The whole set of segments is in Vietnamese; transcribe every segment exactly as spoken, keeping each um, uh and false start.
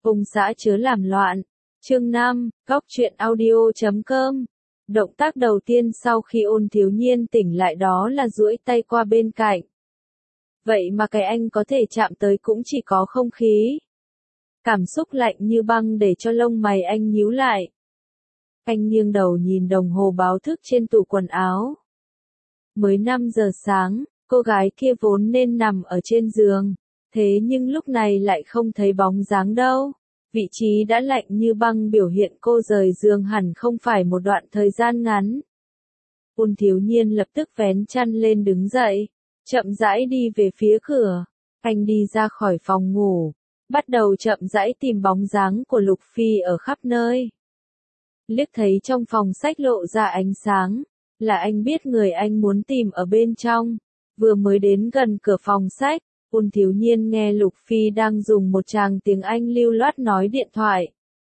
Ông xã chớ làm loạn. Chương năm, góc truyện audio chấm com. Động tác đầu tiên sau khi Ôn Thiếu Nhiên tỉnh lại đó là duỗi tay qua bên cạnh. Vậy mà cái anh có thể chạm tới cũng chỉ có không khí. Cảm xúc lạnh như băng để cho lông mày anh nhíu lại. Anh nghiêng đầu nhìn đồng hồ báo thức trên tủ quần áo. Mới năm giờ sáng, cô gái kia vốn nên nằm ở trên giường, thế nhưng lúc này lại không thấy bóng dáng đâu. Vị trí đã lạnh như băng biểu hiện cô rời giường hẳn không phải một đoạn thời gian ngắn. Ôn Thiếu Nhiên lập tức vén chăn lên đứng dậy, chậm rãi đi về phía cửa. Anh đi ra khỏi phòng ngủ, bắt đầu chậm rãi tìm bóng dáng của Lục Phi ở khắp nơi. Liếc thấy trong phòng sách lộ ra ánh sáng, là anh biết người anh muốn tìm ở bên trong. Vừa mới đến gần cửa phòng sách, Ôn Thiếu Nhiên nghe Lục Phi đang dùng một tràng tiếng Anh lưu loát nói điện thoại.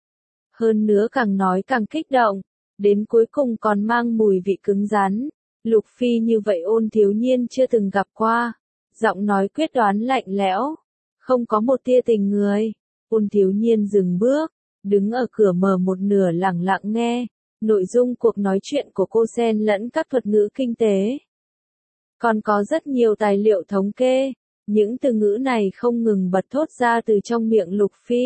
Hơn nữa càng nói càng kích động, đến cuối cùng còn mang mùi vị cứng rắn. Lục Phi như vậy Ôn Thiếu Nhiên chưa từng gặp qua. Giọng nói quyết đoán lạnh lẽo, không có một tia tình người. Ôn Thiếu Nhiên dừng bước, đứng ở cửa mở một nửa lặng lặng nghe. Nội dung cuộc nói chuyện của cô xen lẫn các thuật ngữ kinh tế. Còn có rất nhiều tài liệu thống kê. Những từ ngữ này không ngừng bật thốt ra từ trong miệng Lục Phi.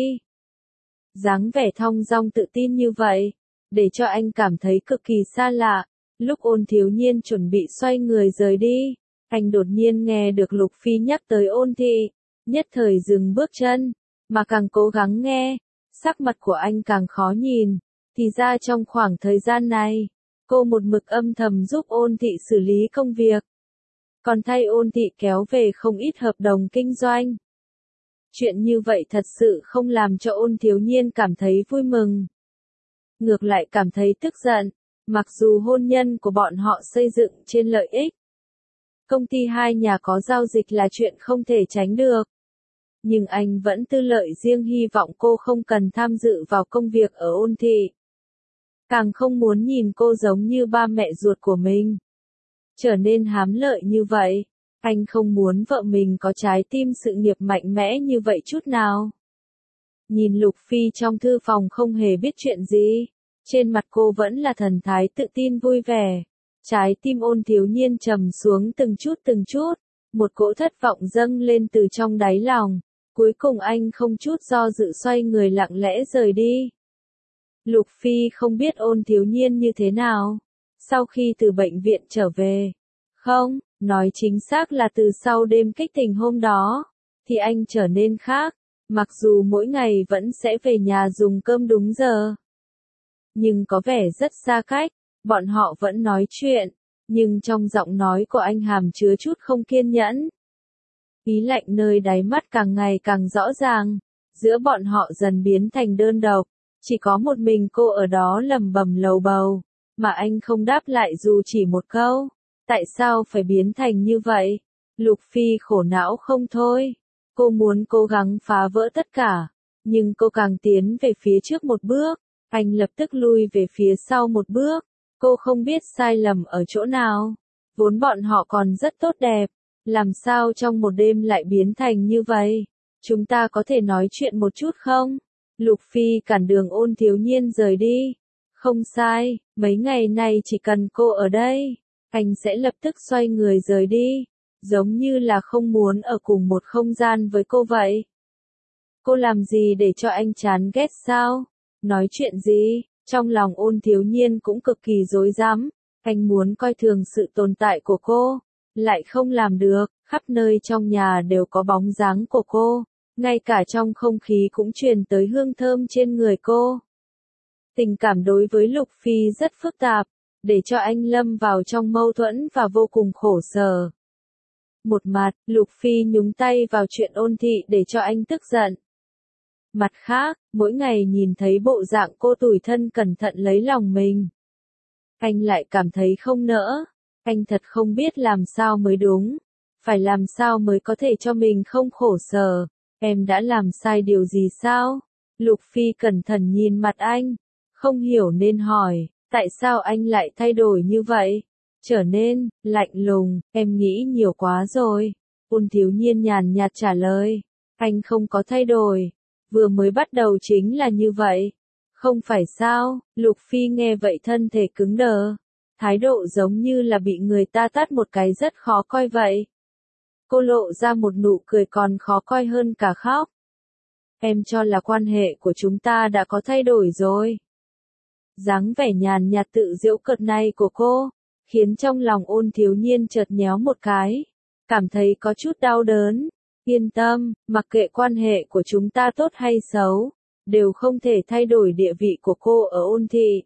Dáng vẻ thong dong tự tin như vậy, để cho anh cảm thấy cực kỳ xa lạ. Lúc Ôn Thiếu Nhiên chuẩn bị xoay người rời đi, anh đột nhiên nghe được Lục Phi nhắc tới Ôn Thị, nhất thời dừng bước chân, mà càng cố gắng nghe, sắc mặt của anh càng khó nhìn. Thì ra trong khoảng thời gian này, cô một mực âm thầm giúp Ôn Thị xử lý công việc. Còn thay Ôn Thị kéo về không ít hợp đồng kinh doanh. Chuyện như vậy thật sự không làm cho Ôn Thiếu Nhiên cảm thấy vui mừng. Ngược lại cảm thấy tức giận, mặc dù hôn nhân của bọn họ xây dựng trên lợi ích. Công ty hai nhà có giao dịch là chuyện không thể tránh được. Nhưng anh vẫn tư lợi riêng hy vọng cô không cần tham dự vào công việc ở Ôn Thị. Càng không muốn nhìn cô giống như ba mẹ ruột của mình. Trở nên hám lợi như vậy, anh không muốn vợ mình có trái tim sự nghiệp mạnh mẽ như vậy chút nào. Nhìn Lục Phi trong thư phòng không hề biết chuyện gì, trên mặt cô vẫn là thần thái tự tin vui vẻ. Trái tim Ôn Thiếu Nhiên trầm xuống từng chút từng chút, một cỗ thất vọng dâng lên từ trong đáy lòng, cuối cùng anh không chút do dự xoay người lặng lẽ rời đi. Lục Phi không biết Ôn Thiếu Nhiên như thế nào. Sau khi từ bệnh viện trở về, không, nói chính xác là từ sau đêm kích tình hôm đó, thì anh trở nên khác, mặc dù mỗi ngày vẫn sẽ về nhà dùng cơm đúng giờ. Nhưng có vẻ rất xa cách, bọn họ vẫn nói chuyện, nhưng trong giọng nói của anh hàm chứa chút không kiên nhẫn. Ý lạnh nơi đáy mắt càng ngày càng rõ ràng, giữa bọn họ dần biến thành đơn độc, chỉ có một mình cô ở đó lầm bầm lầu bầu. Mà anh không đáp lại dù chỉ một câu. Tại sao phải biến thành như vậy? Lục Phi khổ não không thôi. Cô muốn cố gắng phá vỡ tất cả. Nhưng cô càng tiến về phía trước một bước. Anh lập tức lui về phía sau một bước. Cô không biết sai lầm ở chỗ nào. Vốn bọn họ còn rất tốt đẹp. Làm sao trong một đêm lại biến thành như vậy? Chúng ta có thể nói chuyện một chút không? Lục Phi cản đường Ôn Thiếu Nhiên rời đi. Không sai, mấy ngày nay chỉ cần cô ở đây, anh sẽ lập tức xoay người rời đi, giống như là không muốn ở cùng một không gian với cô vậy. Cô làm gì để cho anh chán ghét sao? Nói chuyện gì? Trong lòng Ôn Thiếu Nhiên cũng cực kỳ rối rắm, anh muốn coi thường sự tồn tại của cô, lại không làm được, khắp nơi trong nhà đều có bóng dáng của cô, ngay cả trong không khí cũng truyền tới hương thơm trên người cô. Tình cảm đối với Lục Phi rất phức tạp, để cho anh lâm vào trong mâu thuẫn và vô cùng khổ sở. Một mặt, Lục Phi nhúng tay vào chuyện Ôn Thị để cho anh tức giận. Mặt khác, mỗi ngày nhìn thấy bộ dạng cô tủi thân cẩn thận lấy lòng mình. Anh lại cảm thấy không nỡ, anh thật không biết làm sao mới đúng, phải làm sao mới có thể cho mình không khổ sở, em đã làm sai điều gì sao? Lục Phi cẩn thận nhìn mặt anh. Không hiểu nên hỏi, tại sao anh lại thay đổi như vậy? Trở nên, lạnh lùng, em nghĩ nhiều quá rồi. Ôn Thiếu Nhiên nhàn nhạt trả lời, anh không có thay đổi, Vừa mới bắt đầu chính là như vậy. Không phải sao, Lục Phi nghe vậy thân thể cứng đờ. Thái độ giống như là bị người ta tát một cái rất khó coi vậy. Cô lộ ra một nụ cười còn khó coi hơn cả khóc. Em cho là quan hệ của chúng ta đã có thay đổi rồi. Dáng vẻ nhàn nhạt tự giễu cợt này của cô, khiến trong lòng Ôn Thiếu Nhiên chợt nhéo một cái. Cảm thấy có chút đau đớn. Yên tâm, mặc kệ quan hệ của chúng ta tốt hay xấu, đều không thể thay đổi địa vị của cô ở Ôn thị.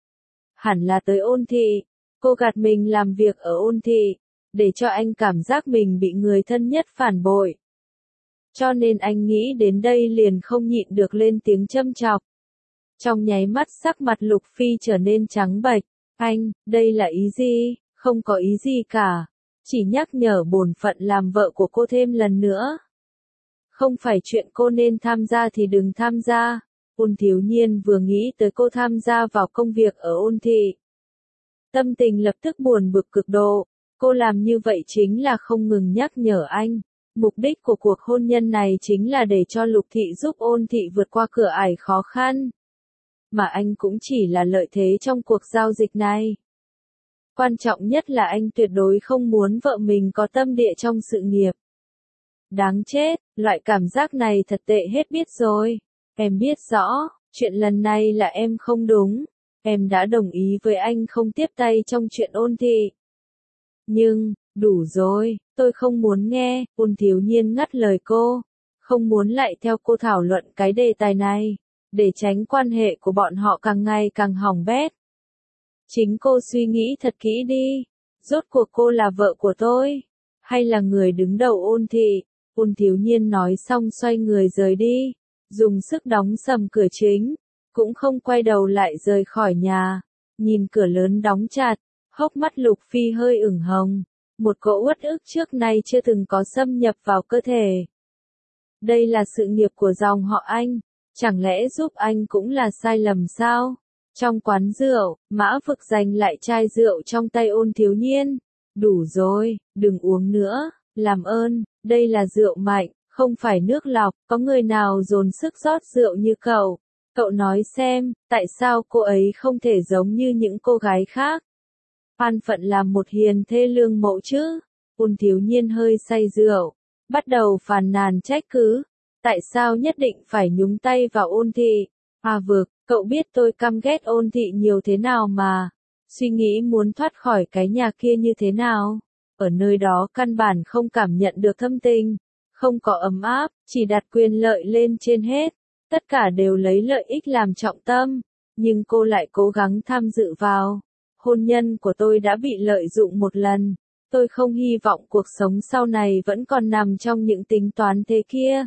Hẳn là tới Ôn thị, cô gạt mình làm việc ở Ôn thị, để cho anh cảm giác mình bị người thân nhất phản bội. Cho nên anh nghĩ đến đây liền không nhịn được lên tiếng châm chọc. Trong nháy mắt sắc mặt Lục Phi trở nên trắng bệch. Anh, đây là ý gì? Không có ý gì cả. Chỉ nhắc nhở bổn phận làm vợ của cô thêm lần nữa. Không phải chuyện cô nên tham gia thì đừng tham gia. Ôn Thiếu Nhiên vừa nghĩ tới cô tham gia vào công việc ở Ôn thị. Tâm tình lập tức buồn bực cực độ. Cô làm như vậy chính là không ngừng nhắc nhở anh. Mục đích của cuộc hôn nhân này chính là để cho Lục thị giúp Ôn thị vượt qua cửa ải khó khăn. Mà anh cũng chỉ là lợi thế trong cuộc giao dịch này. Quan trọng nhất là anh tuyệt đối không muốn vợ mình có tâm địa trong sự nghiệp. Đáng chết, loại cảm giác này thật tệ hết biết rồi. Em biết rõ, chuyện lần này là em không đúng. Em đã đồng ý với anh không tiếp tay trong chuyện Ôn thị. Nhưng, đủ rồi, tôi không muốn nghe. Ôn Thiếu Nhiên ngắt lời cô. Không muốn lại theo cô thảo luận cái đề tài này. Để tránh quan hệ của bọn họ càng ngày càng hỏng bét. Chính cô suy nghĩ thật kỹ đi. Rốt cuộc cô là vợ của tôi, hay là người đứng đầu Ôn thị? Ôn Thiếu Nhiên nói xong xoay người rời đi. Dùng sức đóng sầm cửa chính. Cũng không quay đầu lại rời khỏi nhà. Nhìn cửa lớn đóng chặt. Hốc mắt Lục Phi hơi ửng hồng. Một cỗ uất ức trước nay chưa từng có xâm nhập vào cơ thể. Đây là sự nghiệp của dòng họ Anh. Chẳng lẽ giúp anh cũng là sai lầm sao? Trong quán rượu, Mã Vực giành lại chai rượu trong tay Ôn Thiếu Nhiên. Đủ rồi, đừng uống nữa, làm ơn, đây là rượu mạnh, không phải nước lọc, có người nào dồn sức rót rượu như cậu. Cậu nói xem, tại sao cô ấy không thể giống như những cô gái khác? An phận làm một hiền thê lương mẫu chứ? Ôn Thiếu Nhiên hơi say rượu, bắt đầu phàn nàn trách cứ. Tại sao nhất định phải nhúng tay vào Ôn thị? À Vực, cậu biết tôi căm ghét Ôn thị nhiều thế nào mà. Suy nghĩ muốn thoát khỏi cái nhà kia như thế nào. Ở nơi đó căn bản không cảm nhận được thâm tình. Không có ấm áp, chỉ đặt quyền lợi lên trên hết. Tất cả đều lấy lợi ích làm trọng tâm. Nhưng cô lại cố gắng tham dự vào. Hôn nhân của tôi đã bị lợi dụng một lần. Tôi không hy vọng cuộc sống sau này vẫn còn nằm trong những tính toán thế kia.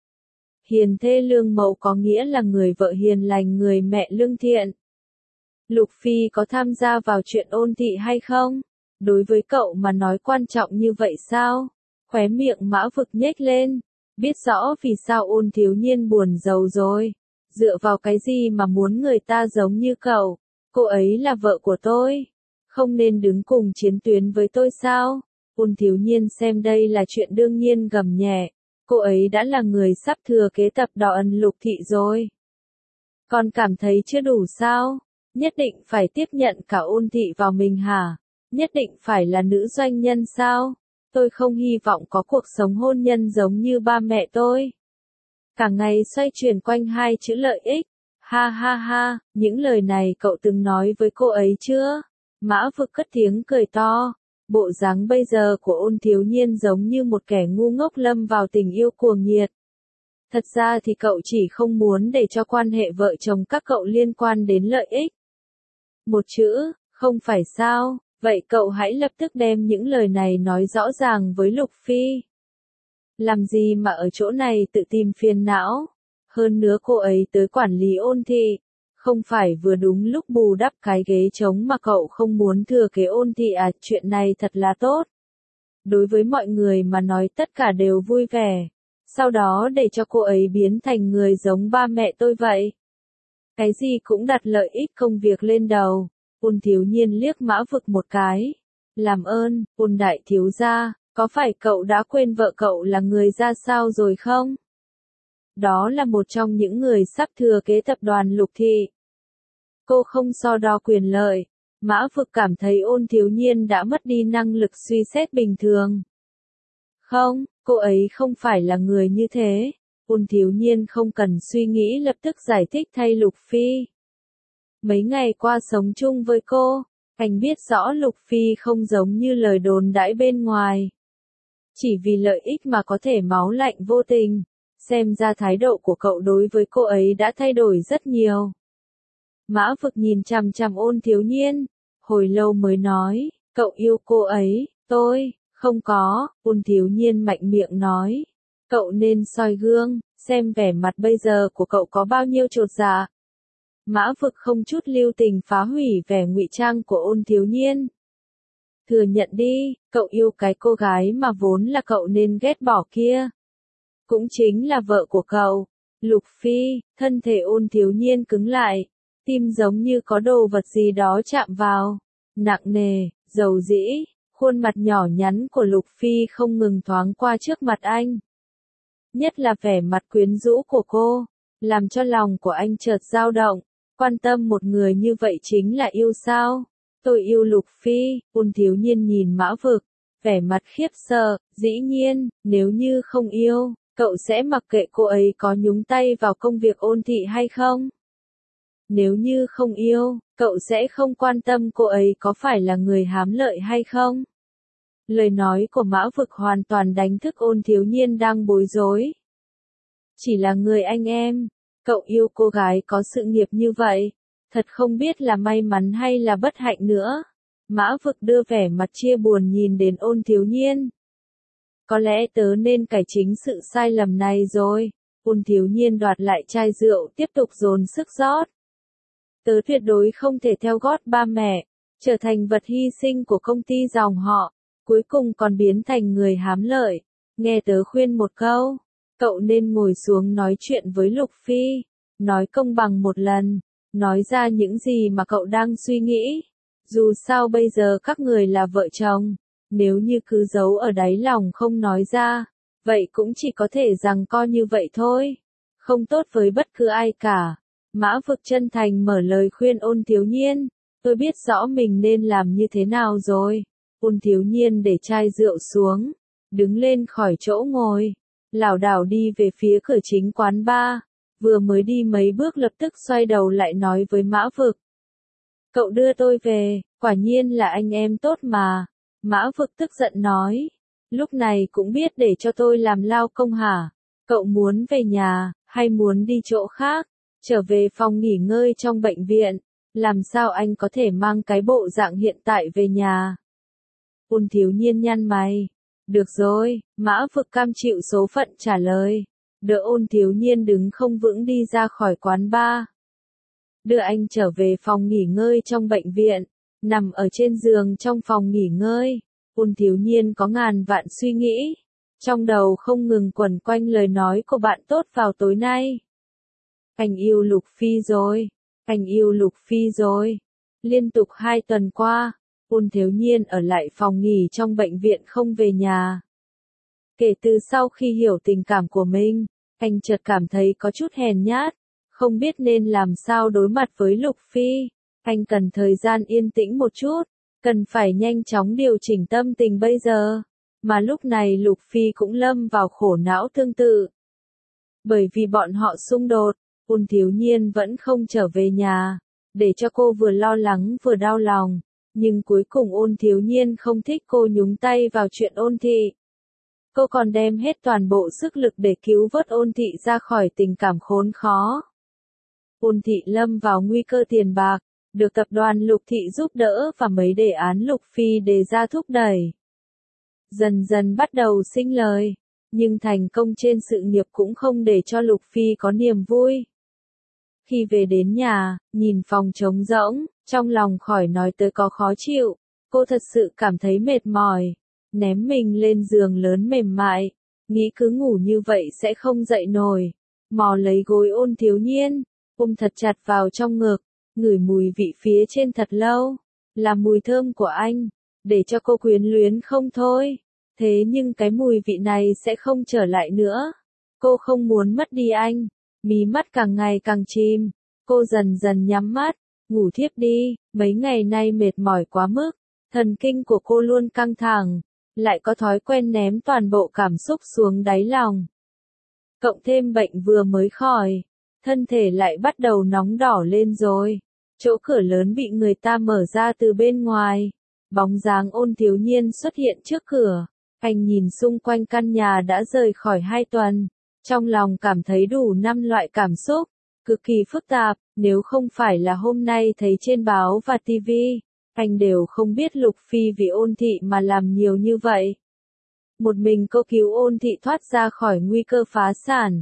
Hiền thê lương mẫu có nghĩa là người vợ hiền lành, người mẹ lương thiện. Lục Phi có tham gia vào chuyện Ôn thị hay không? Đối với cậu mà nói quan trọng như vậy sao? Khóe miệng Mã Vực nhếch lên. Biết rõ vì sao Ôn Thiếu Nhiên buồn rầu rồi. Dựa vào cái gì mà muốn người ta giống như cậu? Cô ấy là vợ của tôi. Không nên đứng cùng chiến tuyến với tôi sao? Ôn Thiếu Nhiên xem đây là chuyện đương nhiên gầm nhẹ. Cô ấy đã là người sắp thừa kế tập đoàn Lục thị rồi. Còn cảm thấy chưa đủ sao? Nhất định phải tiếp nhận cả Ôn thị vào mình hả? Nhất định phải là nữ doanh nhân sao? Tôi không hy vọng có cuộc sống hôn nhân giống như ba mẹ tôi. Cả ngày xoay chuyển quanh hai chữ lợi ích. Ha ha ha, những lời này cậu từng nói với cô ấy chưa? Mã Vực cất tiếng cười to. Bộ dáng bây giờ của Ôn Thiếu Nhiên giống như một kẻ ngu ngốc lâm vào tình yêu cuồng nhiệt. Thật ra thì cậu chỉ không muốn để cho quan hệ vợ chồng các cậu liên quan đến lợi ích. Một chữ, không phải sao? Vậy cậu hãy lập tức đem những lời này nói rõ ràng với Lục Phi. Làm gì mà ở chỗ này tự tìm phiền não? Hơn nữa cô ấy tới quản lý Ôn thị. Không phải vừa đúng lúc bù đắp cái ghế trống mà cậu không muốn thừa kế Ôn thị à? Chuyện này thật là tốt. Đối với mọi người mà nói tất cả đều vui vẻ. Sau đó để cho cô ấy biến thành người giống ba mẹ tôi vậy. Cái gì cũng đặt lợi ích công việc lên đầu. Ôn Thiếu Nhiên liếc Mã Vực một cái. Làm ơn, Ôn đại thiếu gia, có phải cậu đã quên vợ cậu là người ra sao rồi không? đó là một trong những người sắp thừa kế tập đoàn Lục Thị. Cô không so đo quyền lợi. Mã Vực cảm thấy Ôn Thiếu Nhiên đã mất đi năng lực suy xét bình thường. Không, cô ấy không phải là người như thế. Ôn Thiếu Nhiên không cần suy nghĩ lập tức giải thích thay Lục Phi. Mấy ngày qua sống chung với cô, anh biết rõ Lục Phi không giống như lời đồn đãi bên ngoài. Chỉ vì lợi ích mà có thể máu lạnh vô tình, xem ra thái độ của cậu đối với cô ấy đã thay đổi rất nhiều. Mã Vực nhìn chằm chằm Ôn Thiếu Nhiên, hồi lâu mới nói, cậu yêu cô ấy, tôi, không có, Ôn Thiếu Nhiên mạnh miệng nói. Cậu nên soi gương, xem vẻ mặt bây giờ của cậu có bao nhiêu chột dạ. Mã Vực không chút lưu tình phá hủy vẻ ngụy trang của Ôn Thiếu Nhiên. Thừa nhận đi, cậu yêu cái cô gái mà vốn là cậu nên ghét bỏ kia. Cũng chính là vợ của cậu. Lục Phi, thân thể Ôn Thiếu Nhiên cứng lại, tim giống như có đồ vật gì đó chạm vào. Nặng nề, dầu dĩ, khuôn mặt nhỏ nhắn của Lục Phi không ngừng thoáng qua trước mặt anh. Nhất là vẻ mặt quyến rũ của cô, làm cho lòng của anh chợt dao động. Quan tâm một người như vậy chính là yêu sao? Tôi yêu Lục Phi. Ôn Thiếu Nhiên nhìn Mã Vực, vẻ mặt khiếp sợ. Dĩ nhiên, nếu như không yêu, cậu sẽ mặc kệ cô ấy có nhúng tay vào công việc Ôn Thị hay không? Nếu như không yêu, cậu sẽ không quan tâm cô ấy có phải là người hám lợi hay không? Lời nói của Mã Vực hoàn toàn đánh thức Ôn Thiếu Nhiên đang bối rối. Chỉ là người anh em, cậu yêu cô gái có sự nghiệp như vậy, thật không biết là may mắn hay là bất hạnh nữa. Mã Vực đưa vẻ mặt chia buồn nhìn đến Ôn Thiếu Nhiên. Có lẽ tớ nên cải chính sự sai lầm này rồi. Ôn Thiếu Nhiên đoạt lại chai rượu tiếp tục dồn sức rót. Tớ tuyệt đối không thể theo gót ba mẹ, trở thành vật hy sinh của công ty dòng họ, cuối cùng còn biến thành người hám lợi. Nghe tớ khuyên một câu, cậu nên ngồi xuống nói chuyện với Lục Phi, nói công bằng một lần, nói ra những gì mà cậu đang suy nghĩ. Dù sao bây giờ các người là vợ chồng, nếu như cứ giấu ở đáy lòng không nói ra, vậy cũng chỉ có thể rằng co như vậy thôi, không tốt với bất cứ ai cả. Mã Vực chân thành mở lời khuyên Ôn Thiếu Nhiên, tôi biết rõ mình nên làm như thế nào rồi. Ôn Thiếu Nhiên để chai rượu xuống, đứng lên khỏi chỗ ngồi, lảo đảo đi về phía cửa chính quán bar, vừa mới đi mấy bước lập tức xoay đầu lại nói với Mã Vực. Cậu đưa tôi về, quả nhiên là anh em tốt mà. Mã Vực tức giận nói, lúc này cũng biết để cho tôi làm lao công hả? Cậu muốn về nhà, hay muốn đi chỗ khác? Trở về phòng nghỉ ngơi trong bệnh viện, làm sao anh có thể mang cái bộ dạng hiện tại về nhà? Ôn Thiếu Nhiên nhăn mày. Được rồi, Mã Vực cam chịu số phận trả lời. Đỡ Ôn Thiếu Nhiên đứng không vững đi ra khỏi quán bar. Đưa anh trở về phòng nghỉ ngơi trong bệnh viện, nằm ở trên giường trong phòng nghỉ ngơi. Ôn Thiếu Nhiên có ngàn vạn suy nghĩ, trong đầu không ngừng quẩn quanh lời nói của bạn tốt vào tối nay. Anh yêu Lục Phi rồi, anh yêu Lục Phi rồi. Liên tục hai tuần qua, Ôn Thiếu Nhiên ở lại phòng nghỉ trong bệnh viện không về nhà. Kể từ sau khi hiểu tình cảm của mình, anh chợt cảm thấy có chút hèn nhát, không biết nên làm sao đối mặt với Lục Phi. Anh cần thời gian yên tĩnh một chút, cần phải nhanh chóng điều chỉnh tâm tình bây giờ. Mà lúc này Lục Phi cũng lâm vào khổ não tương tự. Bởi vì bọn họ xung đột, Ôn Thiếu Nhiên vẫn không trở về nhà, để cho cô vừa lo lắng vừa đau lòng. Nhưng cuối cùng Ôn Thiếu Nhiên không thích cô nhúng tay vào chuyện Ôn Thị. Cô còn đem hết toàn bộ sức lực để cứu vớt Ôn Thị ra khỏi tình cảm khốn khó. Ôn Thị lâm vào nguy cơ tiền bạc, được tập đoàn Lục Thị giúp đỡ và mấy đề án Lục Phi đề ra thúc đẩy. Dần dần bắt đầu sinh lời, nhưng thành công trên sự nghiệp cũng không để cho Lục Phi có niềm vui. Khi về đến nhà, nhìn phòng trống rỗng, trong lòng khỏi nói tới có khó chịu, cô thật sự cảm thấy mệt mỏi, ném mình lên giường lớn mềm mại, nghĩ cứ ngủ như vậy sẽ không dậy nổi, mò lấy gối Ôn Thiếu Nhiên, ôm thật chặt vào trong ngực, ngửi mùi vị phía trên thật lâu, là mùi thơm của anh, để cho cô quyến luyến không thôi, thế nhưng cái mùi vị này sẽ không trở lại nữa, Cô không muốn mất đi anh. Mí mắt càng ngày càng chìm. Cô dần dần nhắm mắt, ngủ thiếp đi. Mấy ngày nay mệt mỏi quá mức. Thần kinh của cô luôn căng thẳng. Lại có thói quen ném toàn bộ cảm xúc xuống đáy lòng. Cộng thêm bệnh vừa mới khỏi. Thân thể lại bắt đầu nóng đỏ lên rồi. Chỗ cửa lớn bị người ta mở ra từ bên ngoài. Bóng dáng Ôn Thiếu Nhiên xuất hiện trước cửa. Anh nhìn xung quanh căn nhà đã rời khỏi hai tuần. Trong lòng cảm thấy đủ năm loại cảm xúc. Cực kỳ phức tạp, nếu không phải là hôm nay thấy trên báo và tivi. Anh đều không biết Lục Phi vì Ôn Thị mà làm nhiều như vậy. Một mình cô cứu Ôn Thị thoát ra khỏi nguy cơ phá sản.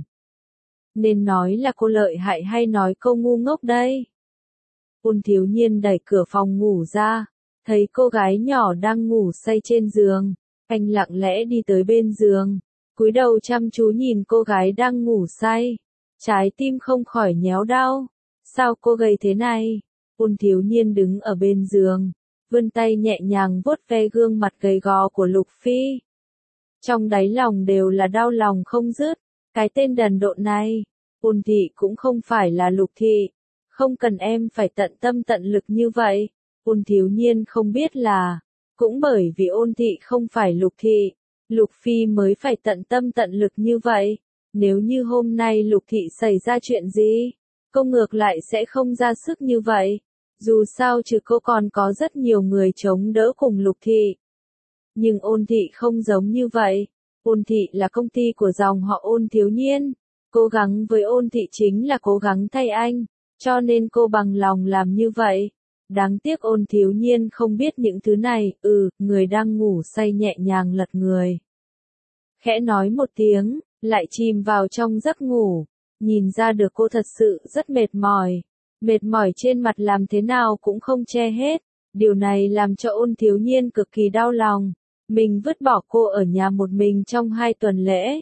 Nên nói là cô lợi hại hay nói cô ngu ngốc đây? Ôn Thiếu Nhiên đẩy cửa phòng ngủ ra, thấy cô gái nhỏ đang ngủ say trên giường. Anh lặng lẽ đi tới bên giường, cúi đầu chăm chú nhìn cô gái đang ngủ say. Trái tim không khỏi nhéo đau. Sao cô gầy thế này? Ôn Thiếu Nhiên đứng ở bên giường, vươn tay nhẹ nhàng vuốt ve gương mặt gầy gò của Lục Phi. Trong đáy lòng đều là đau lòng không dứt. Cái tên đần độn này, Ôn Thị cũng không phải là Lục Thị. Không cần em phải tận tâm tận lực như vậy. Ôn Thiếu Nhiên không biết là, cũng bởi vì Ôn Thị không phải Lục Thị, Lục Phi mới phải tận tâm tận lực như vậy. Nếu như hôm nay Lục Thị xảy ra chuyện gì, cô ngược lại sẽ không ra sức như vậy. Dù sao chứ cô còn có rất nhiều người chống đỡ cùng Lục Thị. Nhưng Ôn Thị không giống như vậy. Ôn Thị là công ty của dòng họ Ôn Thiếu Nhiên. Cố gắng với Ôn Thị chính là cố gắng thay anh. Cho nên cô bằng lòng làm như vậy. Đáng tiếc Ôn Thiếu Nhiên không biết những thứ này. Ừ, người đang ngủ say nhẹ nhàng lật người. Khẽ nói một tiếng, lại chìm vào trong giấc ngủ. Nhìn ra được cô thật sự rất mệt mỏi. Mệt mỏi trên mặt làm thế nào cũng không che hết. Điều này làm cho Ôn Thiếu Nhiên cực kỳ đau lòng. Mình vứt bỏ cô ở nhà một mình trong hai tuần lễ.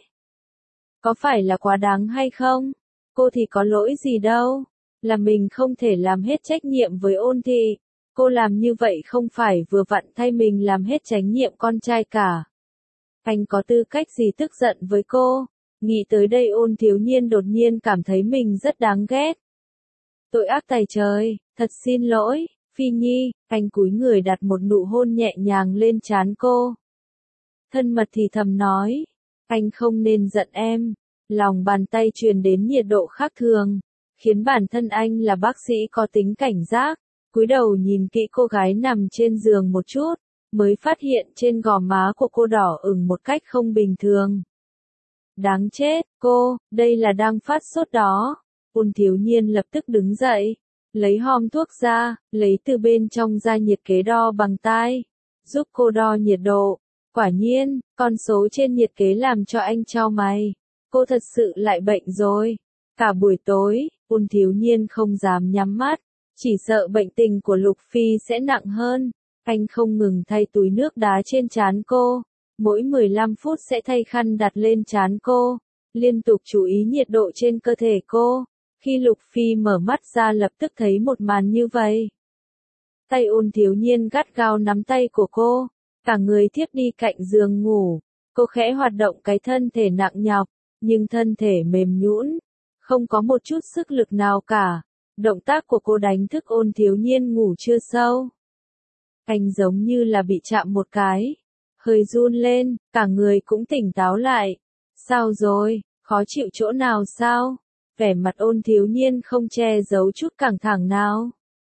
Có phải là quá đáng hay không? Cô thì có lỗi gì đâu. Là mình không thể làm hết trách nhiệm với Ôn Thị. Cô làm như vậy không phải vừa vặn thay mình làm hết trách nhiệm con trai cả. Anh có tư cách gì tức giận với cô? Nghĩ tới đây Ôn Thiếu Nhiên đột nhiên cảm thấy mình rất đáng ghét. Tội ác tày trời, thật xin lỗi, Phi Nhi. Anh cúi người đặt một nụ hôn nhẹ nhàng lên trán cô. Thân mật thì thầm nói, anh không nên giận em. Lòng bàn tay truyền đến nhiệt độ khác thường, khiến bản thân anh là bác sĩ có tính cảnh giác. Cúi đầu nhìn kỹ cô gái nằm trên giường một chút, mới phát hiện trên gò má của cô đỏ ửng một cách không bình thường. Đáng chết, cô, đây là đang phát sốt đó. Ôn Thiếu Nhiên lập tức đứng dậy, lấy hòm thuốc ra, lấy từ bên trong ra nhiệt kế đo bằng tai, giúp cô đo nhiệt độ. Quả nhiên, con số trên nhiệt kế làm cho anh chau mày. Cô thật sự lại bệnh rồi. Cả buổi tối, Ôn Thiếu Nhiên không dám nhắm mắt, chỉ sợ bệnh tình của Lục Phi sẽ nặng hơn. Anh không ngừng thay túi nước đá trên trán cô, mỗi mười lăm phút sẽ thay khăn đặt lên trán cô, liên tục chú ý nhiệt độ trên cơ thể cô. Khi Lục Phi mở mắt ra lập tức thấy một màn như vậy. Tay Ôn Thiếu Nhiên gắt gao nắm tay của cô, cả người thiếp đi cạnh giường ngủ. Cô khẽ hoạt động cái thân thể nặng nhọc, nhưng thân thể mềm nhũn, không có một chút sức lực nào cả. Động tác của cô đánh thức Ôn Thiếu Nhiên ngủ chưa sâu. Anh giống như là bị chạm một cái, hơi run lên, cả người cũng tỉnh táo lại. Sao rồi, khó chịu chỗ nào sao? Vẻ mặt Ôn Thiếu Nhiên không che giấu chút căng thẳng nào.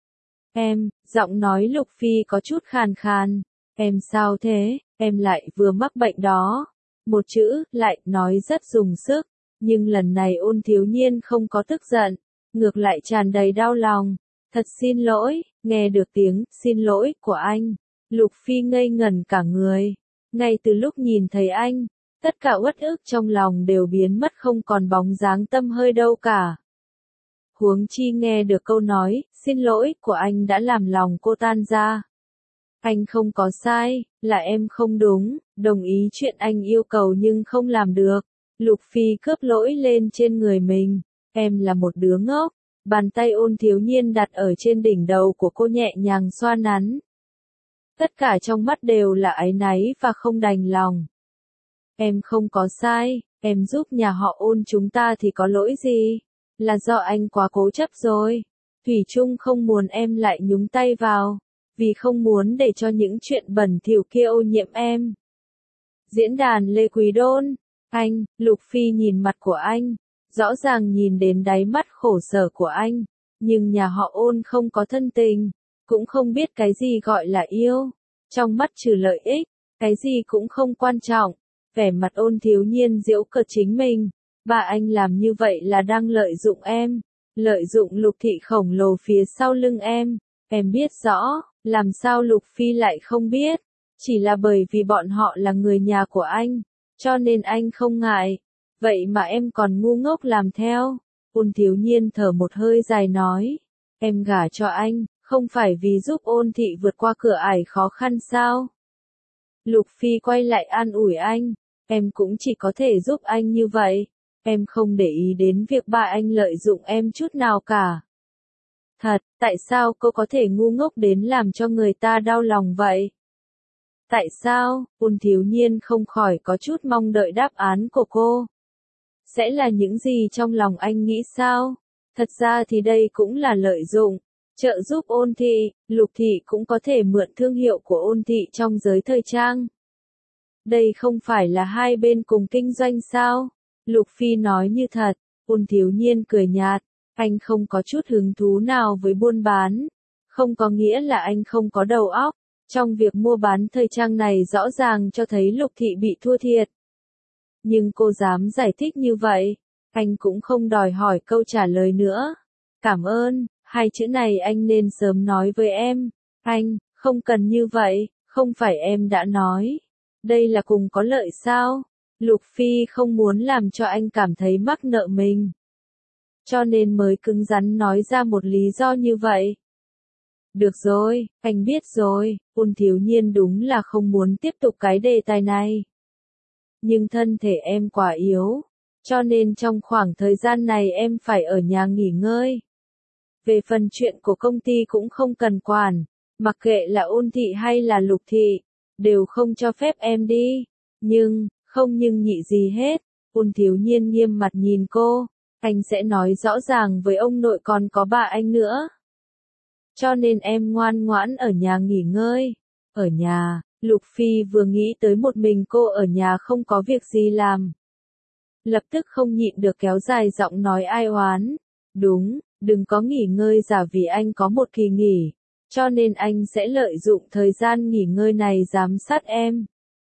Em, giọng nói Lục Phi có chút khàn khàn. Em sao thế, em lại vừa mắc bệnh đó. Một chữ, lại, nói rất dùng sức. Nhưng lần này Ôn Thiếu Nhiên không có tức giận, ngược lại tràn đầy đau lòng. Thật xin lỗi, nghe được tiếng xin lỗi của anh. Lục Phi ngây ngẩn cả người. Ngay từ lúc nhìn thấy anh, tất cả uất ức trong lòng đều biến mất không còn bóng dáng tâm hơi đâu cả. Huống chi nghe được câu nói, xin lỗi của anh đã làm lòng cô tan ra. Anh không có sai, là em không đúng, đồng ý chuyện anh yêu cầu nhưng không làm được. Lục Phi cướp lỗi lên trên người mình. Em là một đứa ngốc. Bàn tay Ôn Thiếu Nhiên đặt ở trên đỉnh đầu của cô nhẹ nhàng xoa nắn. Tất cả trong mắt đều là áy náy và không đành lòng. Em không có sai, Em giúp nhà họ Ôn chúng ta thì có lỗi gì? Là do anh quá cố chấp rồi. Thủy chung không muốn em lại nhúng tay vào, vì không muốn để cho những chuyện bẩn thỉu kia ô nhiễm em. Diễn đàn Lê Quý Đôn. Anh, Lục Phi nhìn mặt của anh, rõ ràng nhìn đến đáy mắt khổ sở của anh, nhưng nhà họ Ôn không có thân tình, cũng không biết cái gì gọi là yêu. Trong mắt trừ lợi ích, cái gì cũng không quan trọng. Vẻ mặt Ôn thiếu nhiên giễu cợt chính mình. Bà anh làm như vậy là đang lợi dụng em, lợi dụng Lục thị khổng lồ phía sau lưng em. Em biết rõ, làm sao Lục Phi lại không biết, chỉ là bởi vì bọn họ là người nhà của anh, cho nên anh không ngại. Vậy mà em còn ngu ngốc làm theo. Ôn thiếu nhiên thở một hơi dài nói, em gả cho anh, không phải vì giúp Ôn thị vượt qua cửa ải khó khăn sao? Lục Phi quay lại an ủi anh, em cũng chỉ có thể giúp anh như vậy. Em không để ý đến việc ba anh lợi dụng em chút nào cả. Thật, tại sao cô có thể ngu ngốc đến làm cho người ta đau lòng vậy? Tại sao? Ôn thiếu nhiên không khỏi có chút mong đợi đáp án của cô. Sẽ là những gì trong lòng anh nghĩ sao? Thật ra thì đây cũng là lợi dụng, trợ giúp Ôn thị. Lục thị cũng có thể mượn thương hiệu của Ôn thị trong giới thời trang. Đây không phải là hai bên cùng kinh doanh sao? Lục Phi nói như thật. Ôn thiếu nhiên cười nhạt, anh không có chút hứng thú nào với buôn bán. Không có nghĩa là anh không có đầu óc. Trong việc mua bán thời trang này rõ ràng cho thấy Lục thị bị thua thiệt. Nhưng cô dám giải thích như vậy, anh cũng không đòi hỏi câu trả lời nữa. Cảm ơn, hai chữ này anh nên sớm nói với em. Anh, không cần như vậy, không phải em đã nói. Đây là cùng có lợi sao? Lục Phi không muốn làm cho anh cảm thấy mắc nợ mình, cho nên mới cứng rắn nói ra một lý do như vậy. Được rồi, anh biết rồi. Ôn thiếu nhiên đúng là không muốn tiếp tục cái đề tài này. Nhưng thân thể em quá yếu, cho nên trong khoảng thời gian này em phải ở nhà nghỉ ngơi. Về phần chuyện của công ty cũng không cần quản, mặc kệ là Ôn thị hay là Lục thị, đều không cho phép em đi. Nhưng, không nhưng nhị gì hết. Ôn thiếu nhiên nghiêm mặt nhìn cô, anh sẽ nói rõ ràng với ông nội còn có bà anh nữa. Cho nên em ngoan ngoãn ở nhà nghỉ ngơi. Ở nhà, Lục Phi vừa nghĩ tới một mình cô ở nhà không có việc gì làm, lập tức không nhịn được kéo dài giọng nói ai oán. Đúng, đừng có nghỉ ngơi giả vì anh có một kỳ nghỉ, cho nên anh sẽ lợi dụng thời gian nghỉ ngơi này giám sát em.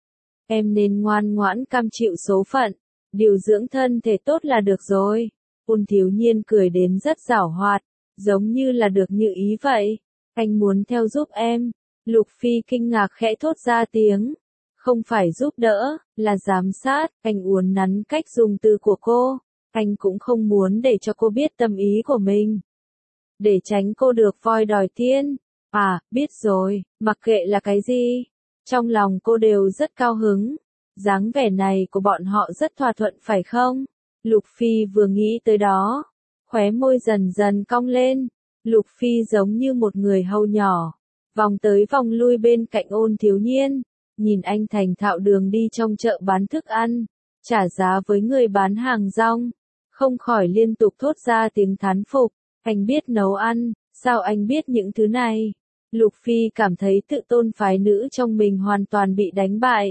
Em nên ngoan ngoãn cam chịu số phận, điều dưỡng thân thể tốt là được rồi. Ôn thiếu nhiên cười đến rất giảo hoạt, giống như là được như ý vậy. Anh muốn theo giúp em. Lục Phi kinh ngạc khẽ thốt ra tiếng. Không phải giúp đỡ, là giám sát. Anh uốn nắn cách dùng từ của cô. Anh cũng không muốn để cho cô biết tâm ý của mình, để tránh cô được voi đòi tiên. À, biết rồi, mặc kệ là cái gì, trong lòng cô đều rất cao hứng. Dáng vẻ này của bọn họ rất thỏa thuận phải không? Lục Phi vừa nghĩ tới đó, khóe môi dần dần cong lên. Lục Phi giống như một người hầu nhỏ, vòng tới vòng lui bên cạnh Ôn thiếu nhiên, nhìn anh thành thạo đường đi trong chợ bán thức ăn, trả giá với người bán hàng rong, không khỏi liên tục thốt ra tiếng thán phục. Anh biết nấu ăn, sao anh biết những thứ này? Lục Phi cảm thấy tự tôn phái nữ trong mình hoàn toàn bị đánh bại.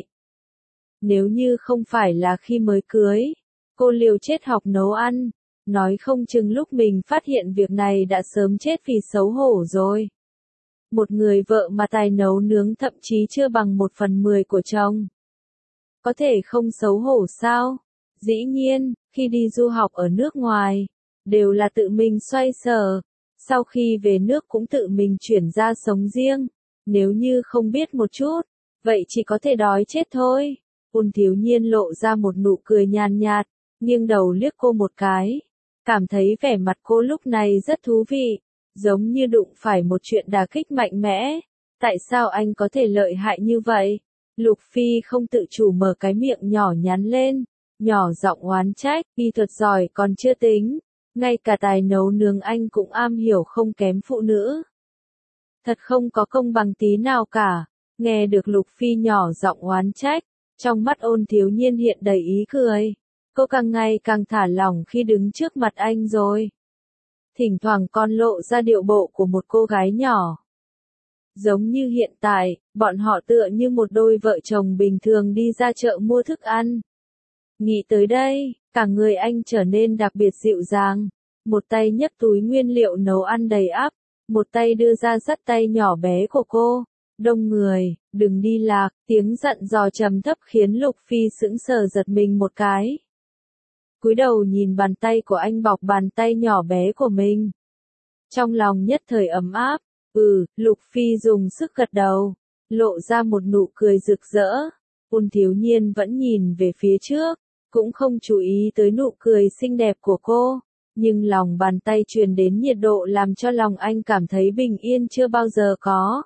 Nếu như không phải là khi mới cưới, cô liều chết học nấu ăn, nói không chừng lúc mình phát hiện việc này đã sớm chết vì xấu hổ rồi. Một người vợ mà tài nấu nướng thậm chí chưa bằng một phần mười của chồng, có thể không xấu hổ sao? Dĩ nhiên, khi đi du học ở nước ngoài, đều là tự mình xoay sở, sau khi về nước cũng tự mình chuyển ra sống riêng. Nếu như không biết một chút, vậy chỉ có thể đói chết thôi. Ôn thiếu nhiên lộ ra một nụ cười nhàn nhạt, nghiêng đầu liếc cô một cái, cảm thấy vẻ mặt cô lúc này rất thú vị, giống như đụng phải một chuyện đả kích mạnh mẽ. Tại sao anh có thể lợi hại như vậy? Lục Phi không tự chủ mở cái miệng nhỏ nhắn lên, nhỏ giọng oán trách. Y thuật giỏi còn chưa tính, ngay cả tài nấu nướng anh cũng am hiểu không kém phụ nữ. Thật không có công bằng tí nào cả. Nghe được Lục Phi nhỏ giọng oán trách, trong mắt Ôn thiếu nhiên hiện đầy ý cười. Cô càng ngày càng thả lỏng khi đứng trước mặt anh rồi. Thỉnh thoảng còn lộ ra điệu bộ của một cô gái nhỏ. Giống như hiện tại, bọn họ tựa như một đôi vợ chồng bình thường đi ra chợ mua thức ăn. Nghĩ tới đây, cả người anh trở nên đặc biệt dịu dàng. Một tay nhấc túi nguyên liệu nấu ăn đầy ắp, một tay đưa ra dắt tay nhỏ bé của cô. Đông người, đừng đi lạc, tiếng dặn dò trầm thấp khiến Lục Phi sững sờ giật mình một cái. Cúi đầu nhìn bàn tay của anh bọc bàn tay nhỏ bé của mình. Trong lòng nhất thời ấm áp, ừ, Lục Phi dùng sức gật đầu, lộ ra một nụ cười rực rỡ. Ôn Thiếu Nhiên vẫn nhìn về phía trước, cũng không chú ý tới nụ cười xinh đẹp của cô, nhưng lòng bàn tay truyền đến nhiệt độ làm cho lòng anh cảm thấy bình yên chưa bao giờ có.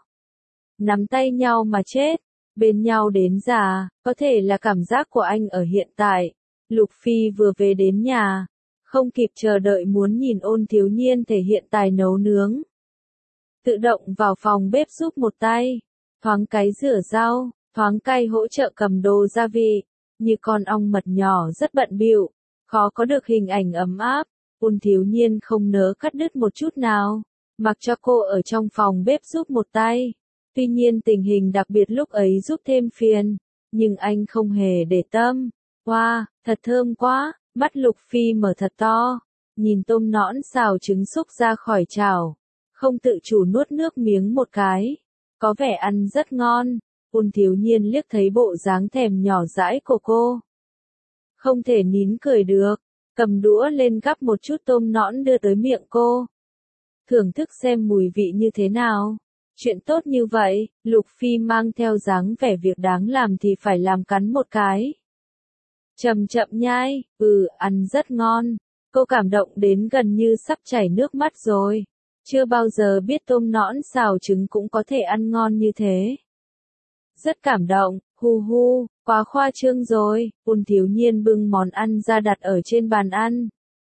Nắm tay nhau mà chết, bên nhau đến già, có thể là cảm giác của anh ở hiện tại. Lục Phi vừa về đến nhà, không kịp chờ đợi muốn nhìn Ôn Thiếu Nhiên thể hiện tài nấu nướng. Tự động vào phòng bếp giúp một tay, thoáng cái rửa rau, thoáng cay hỗ trợ cầm đồ gia vị, như con ong mật nhỏ rất bận bịu, khó có được hình ảnh ấm áp. Ôn Thiếu Nhiên không nỡ cắt đứt một chút nào, mặc cho cô ở trong phòng bếp giúp một tay. Tuy nhiên tình hình đặc biệt lúc ấy giúp thêm phiền, nhưng anh không hề để tâm. Wow, thật thơm quá, mắt Lục Phi mở thật to, nhìn tôm nõn xào trứng xúc ra khỏi chảo, không tự chủ nuốt nước miếng một cái, có vẻ ăn rất ngon. Ôn Thiếu Nhiên liếc thấy bộ dáng thèm nhỏ dãi của cô, không thể nín cười được, cầm đũa lên gắp một chút tôm nõn đưa tới miệng cô. Thưởng thức xem mùi vị như thế nào. Chuyện tốt như vậy, Lục Phi mang theo dáng vẻ việc đáng làm thì phải làm cắn một cái. Chậm chậm nhai, ừ, ăn rất ngon. Cô cảm động đến gần như sắp chảy nước mắt rồi. Chưa bao giờ biết tôm nõn xào trứng cũng có thể ăn ngon như thế. Rất cảm động, hu hu, quá khoa trương rồi. Ôn Thiếu Nhiên bưng món ăn ra đặt ở trên bàn ăn.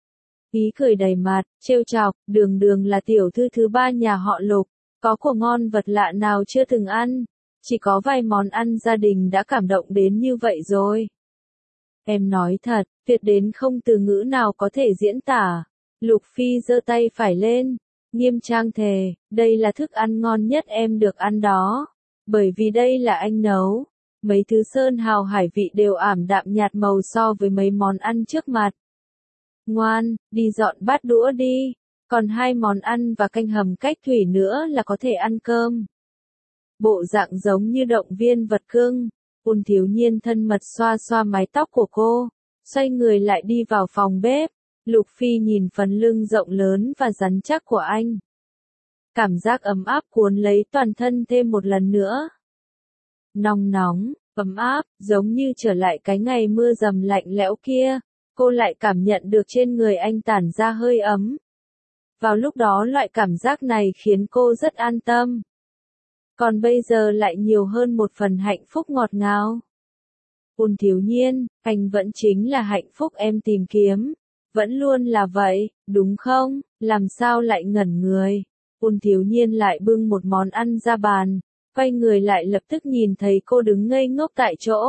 Ý cười đầy mặt, trêu chọc, Đường Đường là tiểu thư thứ ba nhà họ Lục. Có của ngon vật lạ nào chưa từng ăn, chỉ có vài món ăn gia đình đã cảm động đến như vậy rồi. Em nói thật, tuyệt đến không từ ngữ nào có thể diễn tả. Lục Phi giơ tay phải lên, nghiêm trang thề, đây là thức ăn ngon nhất em được ăn đó. Bởi vì đây là anh nấu, mấy thứ sơn hào hải vị đều ảm đạm nhạt màu so với mấy món ăn trước mặt. Ngoan, đi dọn bát đũa đi. Còn hai món ăn và canh hầm cách thủy nữa là có thể ăn cơm. Bộ dạng giống như động viên vật cưng. Ôn Thiếu Nhiên thân mật xoa xoa mái tóc của cô, xoay người lại đi vào phòng bếp. Lục Phi nhìn phần lưng rộng lớn và rắn chắc của anh. Cảm giác ấm áp cuốn lấy toàn thân thêm một lần nữa. Nóng nóng, ấm áp, giống như trở lại cái ngày mưa dầm lạnh lẽo kia. Cô lại cảm nhận được trên người anh tản ra hơi ấm. Vào lúc đó loại cảm giác này khiến cô rất an tâm. Còn bây giờ lại nhiều hơn một phần hạnh phúc ngọt ngào. Ôn Thiếu Nhiên, anh vẫn chính là hạnh phúc em tìm kiếm. Vẫn luôn là vậy, đúng không? Làm sao lại ngẩn người? Ôn Thiếu Nhiên lại bưng một món ăn ra bàn, quay người lại lập tức nhìn thấy cô đứng ngây ngốc tại chỗ.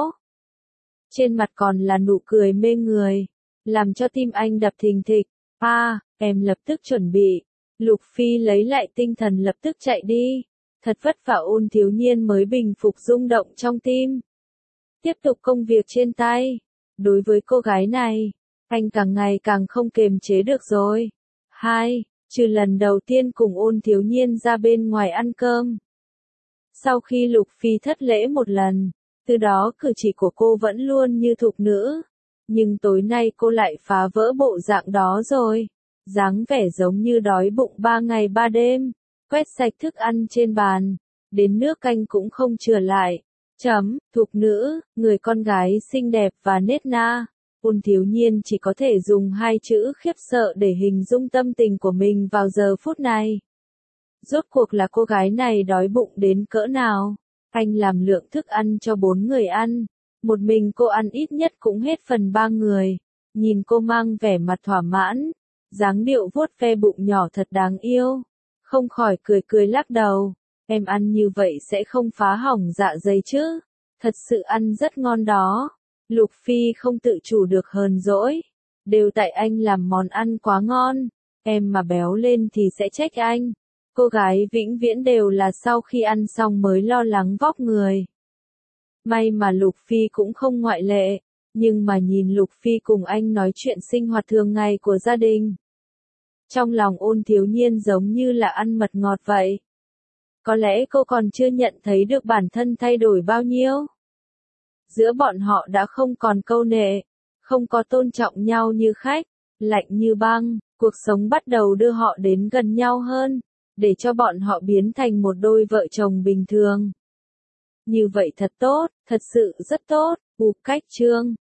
Trên mặt còn là nụ cười mê người, làm cho tim anh đập thình thịch. À, em lập tức chuẩn bị. Lục Phi lấy lại tinh thần lập tức chạy đi. Thật vất vả Ôn Thiếu Nhiên mới bình phục rung động trong tim. Tiếp tục công việc trên tay. Đối với cô gái này, anh càng ngày càng không kềm chế được rồi. Hai, trừ lần đầu tiên cùng Ôn Thiếu Nhiên ra bên ngoài ăn cơm. Sau khi Lục Phi thất lễ một lần, từ đó cử chỉ của cô vẫn luôn như thục nữ. Nhưng tối nay cô lại phá vỡ bộ dạng đó rồi. Dáng vẻ giống như đói bụng ba ngày ba đêm. Quét sạch thức ăn trên bàn. Đến nước canh cũng không chừa lại. Chấm, thục nữ, người con gái xinh đẹp và nết na. Ôn Thiếu Nhiên chỉ có thể dùng hai chữ khiếp sợ để hình dung tâm tình của mình vào giờ phút này. Rốt cuộc là cô gái này đói bụng đến cỡ nào? Anh làm lượng thức ăn cho bốn người ăn. Một mình cô ăn ít nhất cũng hết phần ba người. Nhìn cô mang vẻ mặt thỏa mãn. Dáng điệu vuốt ve bụng nhỏ thật đáng yêu. Không khỏi cười cười lắc đầu. Em ăn như vậy sẽ không phá hỏng dạ dày chứ? Thật sự ăn rất ngon đó. Lục Phi không tự chủ được hờn dỗi. Đều tại anh làm món ăn quá ngon, em mà béo lên thì sẽ trách anh. Cô gái vĩnh viễn đều là sau khi ăn xong mới lo lắng vóc người. May mà Lục Phi cũng không ngoại lệ, nhưng mà nhìn Lục Phi cùng anh nói chuyện sinh hoạt thường ngày của gia đình. Trong lòng Ôn Thiếu Nhiên giống như là ăn mật ngọt vậy. Có lẽ cô còn chưa nhận thấy được bản thân thay đổi bao nhiêu. Giữa bọn họ đã không còn câu nệ, không có tôn trọng nhau như khách, lạnh như băng, cuộc sống bắt đầu đưa họ đến gần nhau hơn, để cho bọn họ biến thành một đôi vợ chồng bình thường. Như vậy thật tốt, thật sự rất tốt, Ục Cách Trương.